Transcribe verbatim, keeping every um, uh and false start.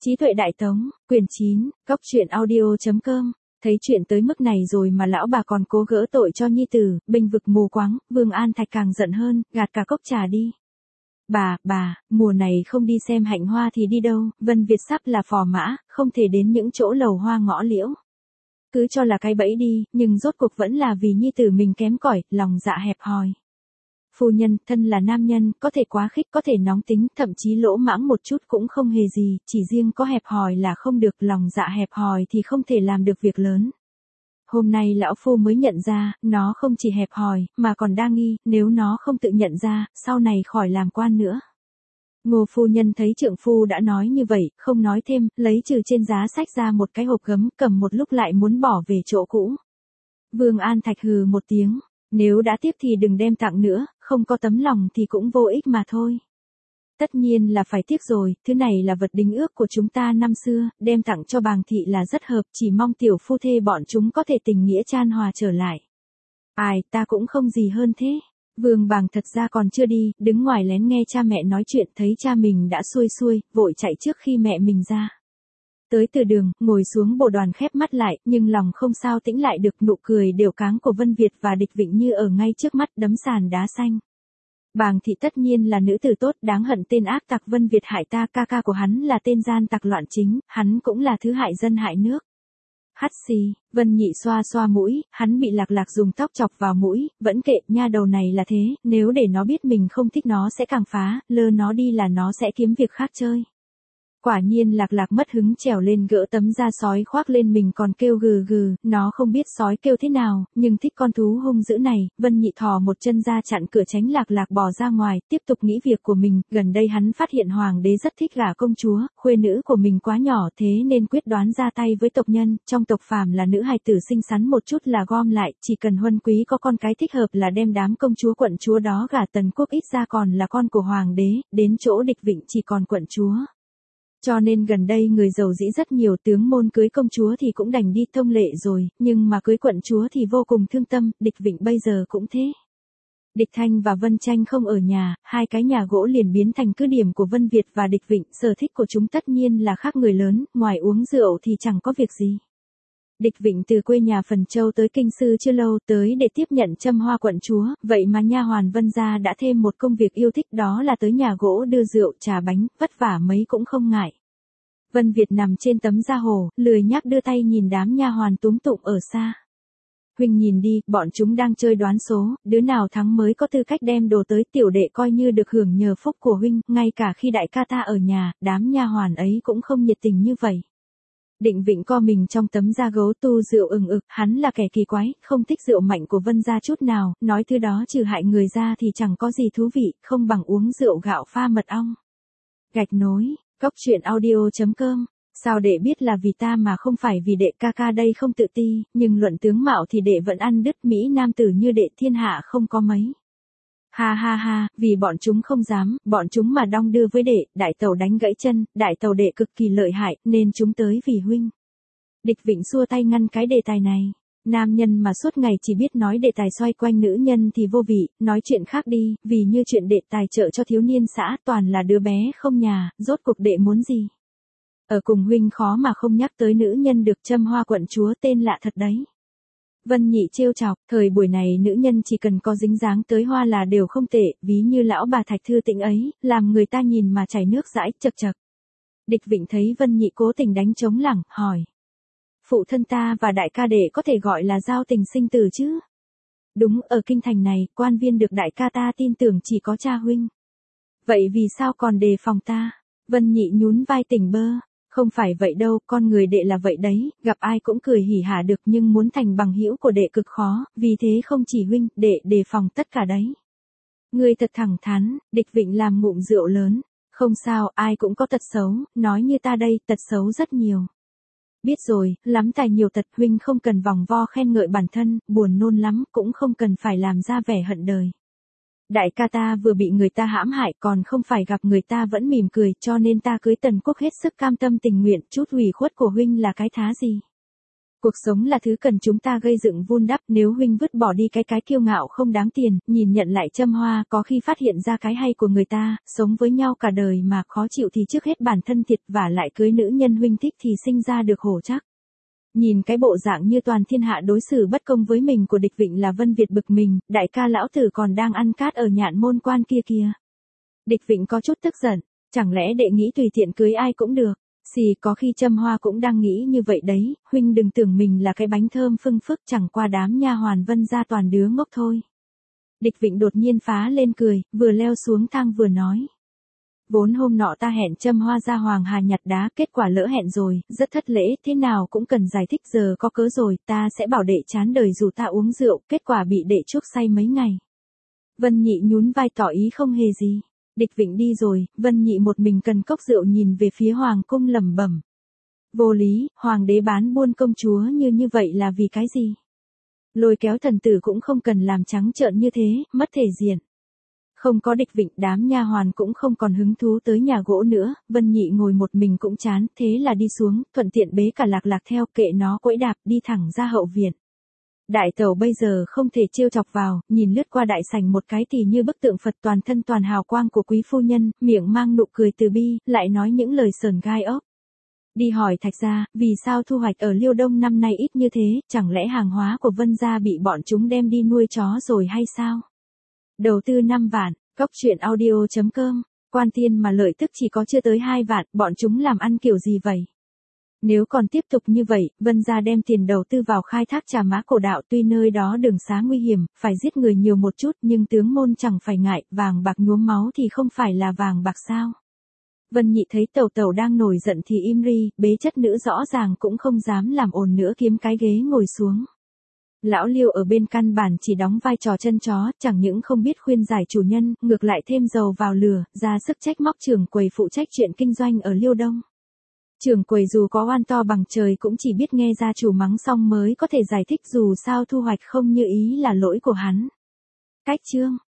Trí tuệ đại tống, quyển chín, cóc truyện audio chấm com. Thấy chuyện tới mức này rồi mà lão bà còn cố gỡ tội cho nhi tử, bênh vực mù quáng, Vương An Thạch càng giận hơn, gạt cả cốc trà đi. Bà, bà, mùa này không đi xem hạnh hoa thì đi đâu, Vân Việt sắp là phò mã, không thể đến những chỗ lầu hoa ngõ liễu. Cứ cho là cái bẫy đi, nhưng rốt cuộc vẫn là vì nhi tử mình kém cỏi, lòng dạ hẹp hòi. Phu nhân, thân là nam nhân, có thể quá khích, có thể nóng tính, thậm chí lỗ mãng một chút cũng không hề gì, chỉ riêng có hẹp hòi là không được, lòng dạ hẹp hòi thì không thể làm được việc lớn. Hôm nay lão phu mới nhận ra, nó không chỉ hẹp hòi, mà còn đa nghi, nếu nó không tự nhận ra, sau này khỏi làm quan nữa. Ngô phu nhân thấy trượng phu đã nói như vậy, không nói thêm, lấy trừ trên giá sách ra một cái hộp gấm, cầm một lúc lại muốn bỏ về chỗ cũ. Vương An Thạch hừ một tiếng. Nếu đã tiếp thì đừng đem tặng nữa, không có tấm lòng thì cũng vô ích mà thôi. Tất nhiên là phải tiếc rồi, thứ này là vật đính ước của chúng ta năm xưa, đem tặng cho bàng thị là rất hợp, chỉ mong tiểu phu thê bọn chúng có thể tình nghĩa chan hòa trở lại. Ai, ta cũng không gì hơn thế. Vương bàng thật ra còn chưa đi, đứng ngoài lén nghe cha mẹ nói chuyện, thấy cha mình đã xuôi xuôi, vội chạy trước khi mẹ mình ra. Tới từ đường, ngồi xuống bồ đoàn khép mắt lại, nhưng lòng không sao tĩnh lại được, nụ cười đều cáng của Vân Việt và Địch Vịnh như ở ngay trước mắt, đấm sàn đá xanh. Bàng thị tất nhiên là nữ tử tốt, đáng hận tên ác tặc Vân Việt hại ta, ca ca của hắn là tên gian tặc loạn chính, hắn cũng là thứ hại dân hại nước. Hắt xì, Vân Nhị xoa xoa mũi, hắn bị Lạc Lạc dùng tóc chọc vào mũi, vẫn kệ, nha đầu này là thế, nếu để nó biết mình không thích nó sẽ càng phá, lơ nó đi là nó sẽ kiếm việc khác chơi. Quả nhiên Lạc Lạc mất hứng trèo lên gỡ tấm da sói khoác lên mình còn kêu gừ gừ, nó không biết sói kêu thế nào, nhưng thích con thú hung dữ này. Vân Nhị thò một chân ra chặn cửa tránh Lạc Lạc bò ra ngoài, tiếp tục nghĩ việc của mình. Gần đây hắn phát hiện hoàng đế rất thích gả công chúa, khuê nữ của mình quá nhỏ thế nên quyết đoán ra tay với tộc nhân. Trong tộc phàm là nữ hài tử xinh xắn một chút là gom lại, chỉ cần huân quý có con cái thích hợp là đem đám công chúa quận chúa đó gả Tần Quốc, ít ra còn là con của hoàng đế, đến chỗ Địch Vịnh chỉ còn quận chúa. Cho nên gần đây người giàu dĩ rất nhiều, tướng môn cưới công chúa thì cũng đành đi thông lệ rồi, nhưng mà cưới quận chúa thì vô cùng thương tâm, Địch Vịnh bây giờ cũng thế. Địch Thanh và Vân Tranh không ở nhà, hai cái nhà gỗ liền biến thành cứ điểm của Vân Việt và Địch Vịnh, sở thích của chúng tất nhiên là khác người lớn, ngoài uống rượu thì chẳng có việc gì. Địch Vịnh từ quê nhà Phần Châu tới Kinh Sư chưa lâu, tới để tiếp nhận châm hoa quận chúa, vậy mà nha hoàn Vân gia đã thêm một công việc yêu thích, đó là tới nhà gỗ đưa rượu, trà bánh, vất vả mấy cũng không ngại. Vân Việt nằm trên tấm da hồ, lười nhác đưa tay nhìn đám nha hoàn túm tụm ở xa. Huynh nhìn đi, bọn chúng đang chơi đoán số, đứa nào thắng mới có tư cách đem đồ tới, tiểu đệ coi như được hưởng nhờ phúc của huynh, ngay cả khi đại ca ta ở nhà, đám nha hoàn ấy cũng không nhiệt tình như vậy. Định Vịnh co mình trong tấm da gấu tu rượu ừng ực, hắn là kẻ kỳ quái, không thích rượu mạnh của Vân gia chút nào, nói thứ đó trừ hại người ra thì chẳng có gì thú vị, không bằng uống rượu gạo pha mật ong. Gạch nối, cóc truyện audio chấm com. Sao đệ biết là vì ta mà không phải vì đệ, ca ca đây không tự ti, nhưng luận tướng mạo thì đệ vẫn ăn đứt, Mỹ nam tử như đệ thiên hạ không có mấy. Ha ha ha, vì bọn chúng không dám, bọn chúng mà đong đưa với đệ, đại tàu đánh gãy chân, đại tàu đệ cực kỳ lợi hại, nên chúng tới vì huynh. Địch Vịnh xua tay ngăn cái đề tài này. Nam nhân mà suốt ngày chỉ biết nói đề tài xoay quanh nữ nhân thì vô vị, nói chuyện khác đi, vì như chuyện đệ tài trợ cho thiếu niên xã toàn là đứa bé không nhà, rốt cuộc đệ muốn gì. Ở cùng huynh khó mà không nhắc tới nữ nhân được châm hoa quận chúa, tên lạ thật đấy. Vân Nhị trêu chọc, thời buổi này nữ nhân chỉ cần có dính dáng tới hoa là đều không tệ, ví như lão bà Thạch Thư Tĩnh ấy, làm người ta nhìn mà chảy nước dãi, chật chật. Địch Vịnh thấy Vân Nhị cố tình đánh trống lảng, hỏi. Phụ thân ta và đại ca đệ có thể gọi là giao tình sinh tử chứ? Đúng, ở kinh thành này, quan viên được đại ca ta tin tưởng chỉ có cha huynh. Vậy vì sao còn đề phòng ta? Vân Nhị nhún vai tỉnh bơ. Không phải vậy đâu, con người đệ là vậy đấy, gặp ai cũng cười hỉ hả được, nhưng muốn thành bằng hữu của đệ cực khó, vì thế không chỉ huynh, đệ đề phòng tất cả đấy. Ngươi thật thẳng thắn, Địch Vịnh làm ngụm rượu lớn. Không sao, ai cũng có tật xấu, nói như ta đây, tật xấu rất nhiều. Biết rồi, lắm tài nhiều tật, huynh không cần vòng vo khen ngợi bản thân, buồn nôn lắm, cũng không cần phải làm ra vẻ hận đời. Đại ca ta vừa bị người ta hãm hại, còn không phải gặp người ta vẫn mỉm cười, cho nên ta cưới Tần Quốc hết sức cam tâm tình nguyện, chút ủy khuất của huynh là cái thá gì. Cuộc sống là thứ cần chúng ta gây dựng vun đắp, nếu huynh vứt bỏ đi cái cái kiêu ngạo không đáng tiền, nhìn nhận lại Trâm Hoa, có khi phát hiện ra cái hay của người ta, sống với nhau cả đời mà khó chịu thì trước hết bản thân thiệt, và lại cưới nữ nhân huynh thích thì sinh ra được hổ chắc. Nhìn cái bộ dạng như toàn thiên hạ đối xử bất công với mình của Địch Vịnh là Vân Việt bực mình, đại ca lão tử còn đang ăn cát ở Nhạn Môn Quan kia kìa. Địch Vịnh có chút tức giận, chẳng lẽ đệ nghĩ tùy tiện cưới ai cũng được. Xì, có khi Trâm Hoa cũng đang nghĩ như vậy đấy, huynh đừng tưởng mình là cái bánh thơm phưng phức, chẳng qua đám nha hoàn Vân gia toàn đứa ngốc thôi. Địch Vịnh đột nhiên phá lên cười, vừa leo xuống thang vừa nói. Vốn hôm nọ ta hẹn Trâm Hoa ra Hoàng Hà nhặt đá, kết quả lỡ hẹn rồi, rất thất lễ, thế nào cũng cần giải thích, giờ có cớ rồi, ta sẽ bảo đệ chán đời dù ta uống rượu, kết quả bị đệ chuốc say mấy ngày. Vân Nhị nhún vai tỏ ý không hề gì. Địch Vịnh đi rồi, Vân Nhị một mình cần cốc rượu nhìn về phía hoàng cung lẩm bẩm. Vô lý, hoàng đế bán buôn công chúa như như vậy là vì cái gì? Lôi kéo thần tử cũng không cần làm trắng trợn như thế, mất thể diện. Không có Địch Vịnh, đám nha hoàn cũng không còn hứng thú tới nhà gỗ nữa, Vân Nhị ngồi một mình cũng chán, thế là đi xuống, thuận tiện bế cả Lạc Lạc theo, kệ nó quẫy đạp, đi thẳng ra hậu viện. Đại tẩu bây giờ không thể trêu chọc vào, nhìn lướt qua đại sảnh một cái thì như bức tượng Phật, toàn thân toàn hào quang của quý phu nhân, miệng mang nụ cười từ bi, lại nói những lời sờn gai ốc. Đi hỏi Thạch gia, vì sao thu hoạch ở Liêu Đông năm nay ít như thế, chẳng lẽ hàng hóa của Vân gia bị bọn chúng đem đi nuôi chó rồi hay sao? Đầu tư năm vạn, cóc truyện audio chấm com, quan tiên mà lợi tức chỉ có chưa tới hai vạn, bọn chúng làm ăn kiểu gì vậy? Nếu còn tiếp tục như vậy, Vân gia đem tiền đầu tư vào khai thác Trà Mã Cổ Đạo, tuy nơi đó đường xá nguy hiểm, phải giết người nhiều một chút, nhưng tướng môn chẳng phải ngại, vàng bạc nhuốm máu thì không phải là vàng bạc sao? Vân Nhị thấy tẩu tẩu đang nổi giận thì im ri, bế chất nữ rõ ràng cũng không dám làm ồn nữa, kiếm cái ghế ngồi xuống. Lão Liêu ở bên căn bản chỉ đóng vai trò chân chó, chẳng những không biết khuyên giải chủ nhân, ngược lại thêm dầu vào lửa, ra sức trách móc trưởng quầy phụ trách chuyện kinh doanh ở Liêu Đông. Trưởng quầy dù có oan to bằng trời cũng chỉ biết nghe gia chủ mắng xong mới có thể giải thích, dù sao thu hoạch không như ý là lỗi của hắn. Cách chương